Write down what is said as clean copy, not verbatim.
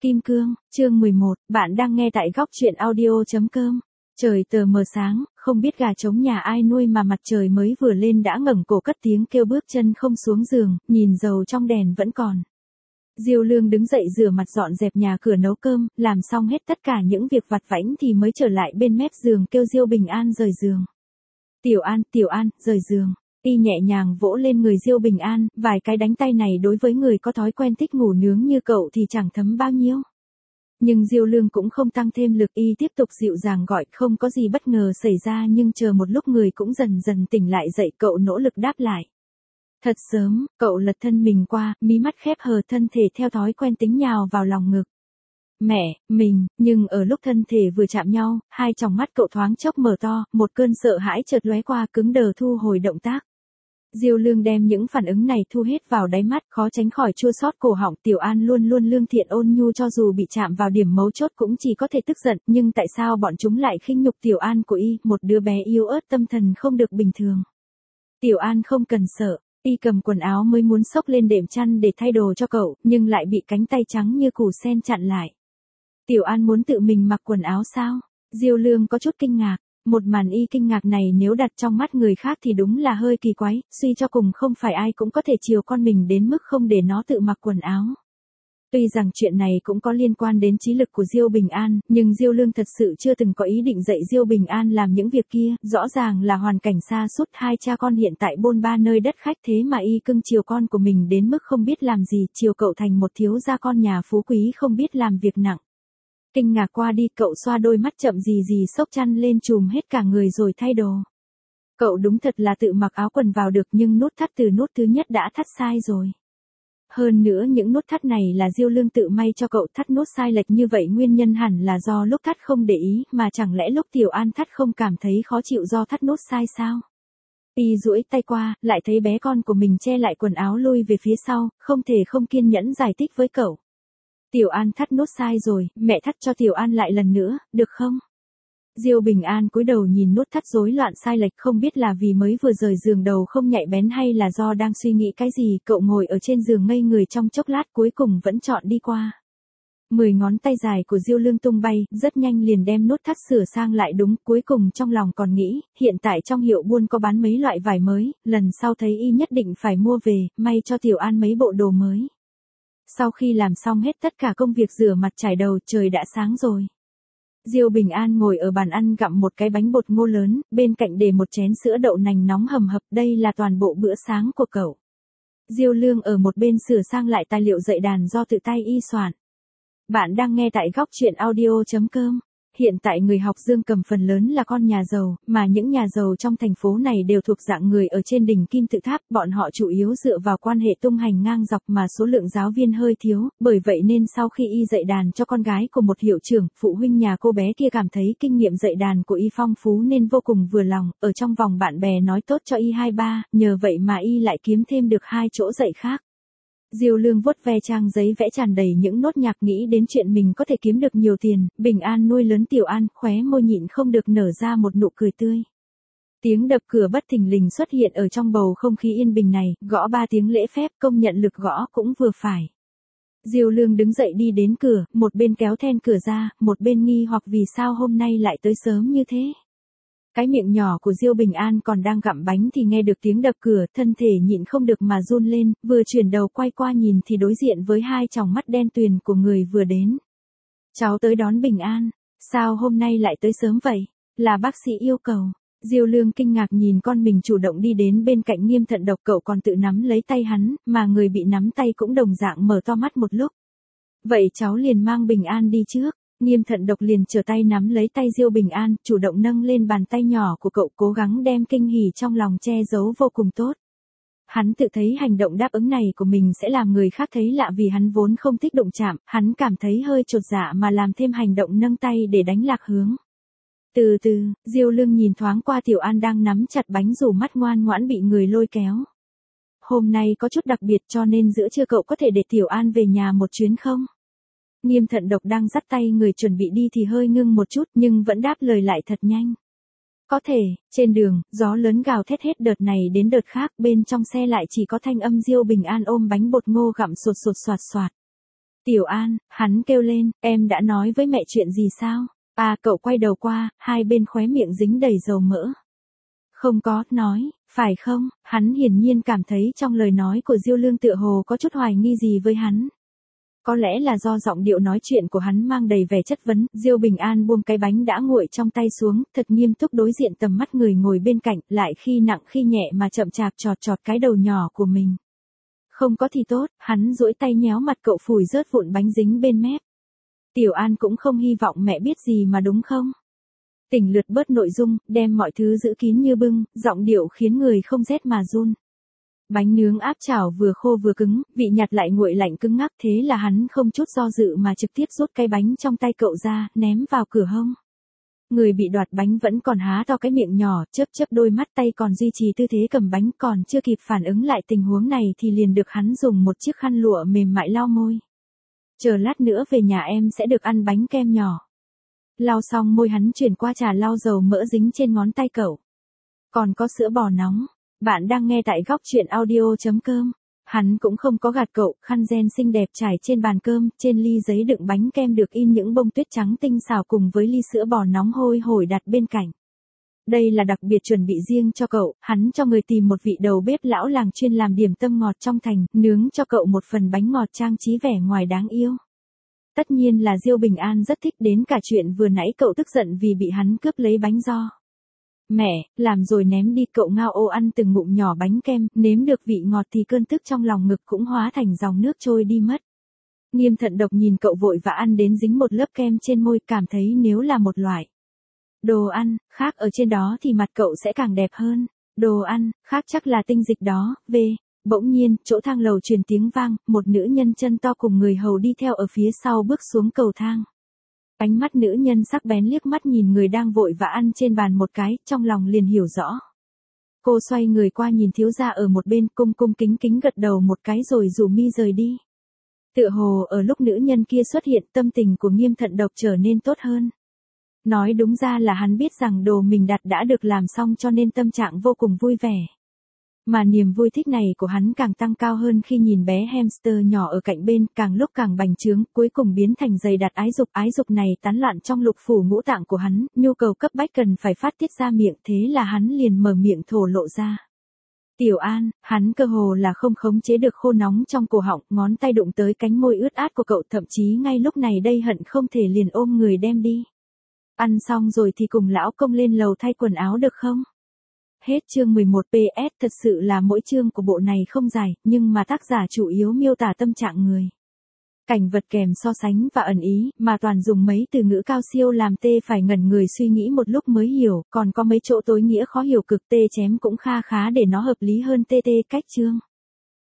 Kim Cương, chương 11, bạn đang nghe tại góc truyện audio.com. Trời tờ mờ sáng, không biết gà trống nhà ai nuôi mà mặt trời mới vừa lên đã ngẩng cổ cất tiếng kêu bước chân không xuống giường, nhìn dầu trong đèn vẫn còn. Diêu Lương đứng dậy rửa mặt dọn dẹp nhà cửa nấu cơm, làm xong hết tất cả những việc vặt vãnh thì mới trở lại bên mép giường kêu Diêu Bình An rời giường. Tiểu An, rời giường. Y nhẹ nhàng vỗ lên người Diêu Bình An, vài cái đánh tay này đối với người có thói quen thích ngủ nướng như cậu thì chẳng thấm bao nhiêu. Nhưng Diêu Lương cũng không tăng thêm lực, y tiếp tục dịu dàng gọi, không có gì bất ngờ xảy ra, nhưng chờ một lúc người cũng dần dần tỉnh lại dậy, cậu nỗ lực đáp lại. Thật sớm, cậu lật thân mình qua, mí mắt khép hờ, thân thể theo thói quen tính nhào vào lòng ngực. Mẹ, mình, nhưng ở lúc thân thể vừa chạm nhau, hai tròng mắt cậu thoáng chốc mở to, một cơn sợ hãi chợt lóe qua, cứng đờ thu hồi động tác. Diêu Lương đem những phản ứng này thu hết vào đáy mắt, khó tránh khỏi chua xót cổ họng. Tiểu An luôn luôn lương thiện ôn nhu, cho dù bị chạm vào điểm mấu chốt cũng chỉ có thể tức giận, nhưng tại sao bọn chúng lại khinh nhục Tiểu An của y, một đứa bé yếu ớt tâm thần không được bình thường. Tiểu An không cần sợ, y cầm quần áo mới muốn xốc lên đệm chăn để thay đồ cho cậu, nhưng lại bị cánh tay trắng như củ sen chặn lại. Tiểu An muốn tự mình mặc quần áo sao? Diêu Lương có chút kinh ngạc. Một màn y kinh ngạc này nếu đặt trong mắt người khác thì đúng là hơi kỳ quái, suy cho cùng không phải ai cũng có thể chiều con mình đến mức không để nó tự mặc quần áo. Tuy rằng chuyện này cũng có liên quan đến trí lực của Diêu Bình An, nhưng Diêu Lương thật sự chưa từng có ý định dạy Diêu Bình An làm những việc kia, rõ ràng là hoàn cảnh xa sút, hai cha con hiện tại bôn ba nơi đất khách, thế mà y cưng chiều con của mình đến mức không biết làm gì, chiều cậu thành một thiếu gia con nhà phú quý không biết làm việc nặng. Kinh ngạc qua đi, cậu xoa đôi mắt, chậm gì xốc chăn lên trùm hết cả người rồi thay đồ. Cậu đúng thật là tự mặc áo quần vào được, nhưng nút thắt từ nút thứ nhất đã thắt sai rồi. Hơn nữa những nút thắt này là Diêu Lương tự may cho cậu, thắt nút sai lệch như vậy nguyên nhân hẳn là do lúc thắt không để ý, mà chẳng lẽ lúc Tiểu An thắt không cảm thấy khó chịu do thắt nút sai sao? Y duỗi tay qua, lại thấy bé con của mình che lại quần áo lui về phía sau, không thể không kiên nhẫn giải thích với cậu. Tiểu An thắt nút sai rồi, mẹ thắt cho Tiểu An lại lần nữa, được không? Diêu Bình An cúi đầu nhìn nút thắt rối loạn sai lệch, không biết là vì mới vừa rời giường đầu không nhạy bén hay là do đang suy nghĩ cái gì, cậu ngồi ở trên giường ngây người trong chốc lát cuối cùng vẫn chọn đi qua. 10 ngón tay dài của Diêu Lương tung bay, rất nhanh liền đem nút thắt sửa sang lại đúng, cuối cùng trong lòng còn nghĩ, hiện tại trong hiệu buôn có bán mấy loại vải mới, lần sau thấy y nhất định phải mua về, may cho Tiểu An mấy bộ đồ mới. Sau khi làm xong hết tất cả công việc rửa mặt chải đầu, trời đã sáng rồi. Diêu Bình An ngồi ở bàn ăn gặm một cái bánh bột ngô lớn, bên cạnh để một chén sữa đậu nành nóng hầm hập, đây là toàn bộ bữa sáng của cậu. Diêu Lương ở một bên sửa sang lại tài liệu dạy đàn do tự tay y soạn. Bạn đang nghe tại góc truyện audio.com. Hiện tại người học Dương Cầm phần lớn là con nhà giàu, mà những nhà giàu trong thành phố này đều thuộc dạng người ở trên đỉnh kim tự tháp, bọn họ chủ yếu dựa vào quan hệ tung hành ngang dọc mà số lượng giáo viên hơi thiếu, bởi vậy nên sau khi y dạy đàn cho con gái của một hiệu trưởng, phụ huynh nhà cô bé kia cảm thấy kinh nghiệm dạy đàn của y phong phú nên vô cùng vừa lòng, ở trong vòng bạn bè nói tốt cho y 2-3, nhờ vậy mà y lại kiếm thêm được 2 chỗ dạy khác. Diêu Lương vuốt ve trang giấy vẽ tràn đầy những nốt nhạc, nghĩ đến chuyện mình có thể kiếm được nhiều tiền, Bình An nuôi lớn Tiểu An, khóe môi nhịn không được nở ra một nụ cười tươi. Tiếng đập cửa bất thình lình xuất hiện ở trong bầu không khí yên bình này, gõ 3 tiếng lễ phép, công nhận lực gõ cũng vừa phải. Diêu Lương đứng dậy đi đến cửa, một bên kéo then cửa ra, một bên nghi hoặc vì sao hôm nay lại tới sớm như thế. Cái miệng nhỏ của Diêu Bình An còn đang gặm bánh thì nghe được tiếng đập cửa, thân thể nhịn không được mà run lên, vừa chuyển đầu quay qua nhìn thì đối diện với hai tròng mắt đen tuyền của người vừa đến. Cháu tới đón Bình An, sao hôm nay lại tới sớm vậy? Là bác sĩ yêu cầu. Diêu Lương kinh ngạc nhìn con mình chủ động đi đến bên cạnh Nghiêm Thận Độc, cậu còn tự nắm lấy tay hắn, mà người bị nắm tay cũng đồng dạng mở to mắt một lúc. Vậy cháu liền mang Bình An đi trước. Nghiêm Thận Độc liền trở tay nắm lấy tay Diêu Bình An, chủ động nâng lên bàn tay nhỏ của cậu, cố gắng đem kinh hỉ trong lòng che giấu vô cùng tốt. Hắn tự thấy hành động đáp ứng này của mình sẽ làm người khác thấy lạ vì hắn vốn không thích đụng chạm, hắn cảm thấy hơi chột dạ mà làm thêm hành động nâng tay để đánh lạc hướng. Từ từ, Diêu Lương nhìn thoáng qua Tiểu An đang nắm chặt bánh rủ mắt ngoan ngoãn bị người lôi kéo. Hôm nay có chút đặc biệt cho nên giữa trưa cậu có thể để Tiểu An về nhà một chuyến không? Nghiêm Thận Độc đang dắt tay người chuẩn bị đi thì hơi ngưng một chút nhưng vẫn đáp lời lại thật nhanh. Có thể. Trên đường, gió lớn gào thét hết đợt này đến đợt khác, bên trong xe lại chỉ có thanh âm Diêu Bình An ôm bánh bột ngô gặm sột soạt soạt. Tiểu An, hắn kêu lên, em đã nói với mẹ chuyện gì sao? À, cậu quay đầu qua, hai bên khóe miệng dính đầy dầu mỡ. Không có, nói, phải không? Hắn hiển nhiên cảm thấy trong lời nói của Diêu Lương tựa hồ có chút hoài nghi gì với hắn. Có lẽ là do giọng điệu nói chuyện của hắn mang đầy vẻ chất vấn, Diêu Bình An buông cái bánh đã nguội trong tay xuống, thật nghiêm túc đối diện tầm mắt người ngồi bên cạnh, lại khi nặng khi nhẹ mà chậm chạp chọt chọt cái đầu nhỏ của mình. Không có thì tốt, hắn duỗi tay nhéo mặt cậu phủi rớt vụn bánh dính bên mép. Tiểu An cũng không hy vọng mẹ biết gì mà đúng không? Tỉnh lượt bớt nội dung, đem mọi thứ giữ kín như bưng, giọng điệu khiến người không rét mà run. Bánh nướng áp chảo vừa khô vừa cứng, vị nhạt lại nguội lạnh cứng ngắc, thế là hắn không chút do dự mà trực tiếp rút cái bánh trong tay cậu ra, ném vào cửa hông. Người bị đoạt bánh vẫn còn há to cái miệng nhỏ, chớp chớp đôi mắt, tay còn duy trì tư thế cầm bánh, còn chưa kịp phản ứng lại tình huống này thì liền được hắn dùng một chiếc khăn lụa mềm mại lau môi. Chờ lát nữa về nhà em sẽ được ăn bánh kem nhỏ. Lau xong môi hắn chuyển qua trà lau dầu mỡ dính trên ngón tay cậu. Còn có sữa bò nóng. Bạn đang nghe tại góc chuyện audio.com. Hắn cũng không có gạt cậu, khăn ren xinh đẹp trải trên bàn cơm, trên ly giấy đựng bánh kem được in những bông tuyết trắng tinh xảo cùng với ly sữa bò nóng hôi hổi đặt bên cạnh. Đây là đặc biệt chuẩn bị riêng cho cậu, hắn cho người tìm một vị đầu bếp lão làng chuyên làm điểm tâm ngọt trong thành, nướng cho cậu một phần bánh ngọt trang trí vẻ ngoài đáng yêu. Tất nhiên là Diêu Bình An rất thích, đến cả chuyện vừa nãy cậu tức giận vì bị hắn cướp lấy bánh do. Mẹ, làm rồi ném đi, cậu ngao ô ăn từng ngụm nhỏ bánh kem, nếm được vị ngọt thì cơn tức trong lòng ngực cũng hóa thành dòng nước trôi đi mất. Nghiêm Thận Độc nhìn cậu vội và ăn đến dính một lớp kem trên môi, cảm thấy nếu là một loại đồ ăn khác ở trên đó thì mặt cậu sẽ càng đẹp hơn. Đồ ăn khác chắc là tinh dịch đó, về. Bỗng nhiên, chỗ thang lầu truyền tiếng vang, một nữ nhân chân to cùng người hầu đi theo ở phía sau bước xuống cầu thang. Ánh mắt nữ nhân sắc bén liếc mắt nhìn người đang vội vã ăn trên bàn một cái, trong lòng liền hiểu rõ. Cô xoay người qua nhìn thiếu gia ở một bên, cung cung kính kính gật đầu một cái rồi rủ mi rời đi. Tựa hồ ở lúc nữ nhân kia xuất hiện, tâm tình của Nghiêm Thận Độc trở nên tốt hơn. Nói đúng ra là hắn biết rằng đồ mình đặt đã được làm xong cho nên tâm trạng vô cùng vui vẻ. Mà niềm vui thích này của hắn càng tăng cao hơn khi nhìn bé hamster nhỏ ở cạnh bên, càng lúc càng bành trướng, cuối cùng biến thành dày đặc ái dục này tán loạn trong lục phủ ngũ tạng của hắn, nhu cầu cấp bách cần phải phát tiết ra miệng, thế là hắn liền mở miệng thổ lộ ra. Tiểu An, hắn cơ hồ là không khống chế được khô nóng trong cổ họng, ngón tay đụng tới cánh môi ướt át của cậu, thậm chí ngay lúc này đây hận không thể liền ôm người đem đi. Ăn xong rồi thì cùng lão công lên lầu thay quần áo được không? Hết chương 11 PS, thật sự là mỗi chương của bộ này không dài, nhưng mà tác giả chủ yếu miêu tả tâm trạng người. Cảnh vật kèm so sánh và ẩn ý, mà toàn dùng mấy từ ngữ cao siêu làm tê phải ngẩn người suy nghĩ một lúc mới hiểu, còn có mấy chỗ tối nghĩa khó hiểu cực, tê chém cũng kha khá để nó hợp lý hơn tê cách chương.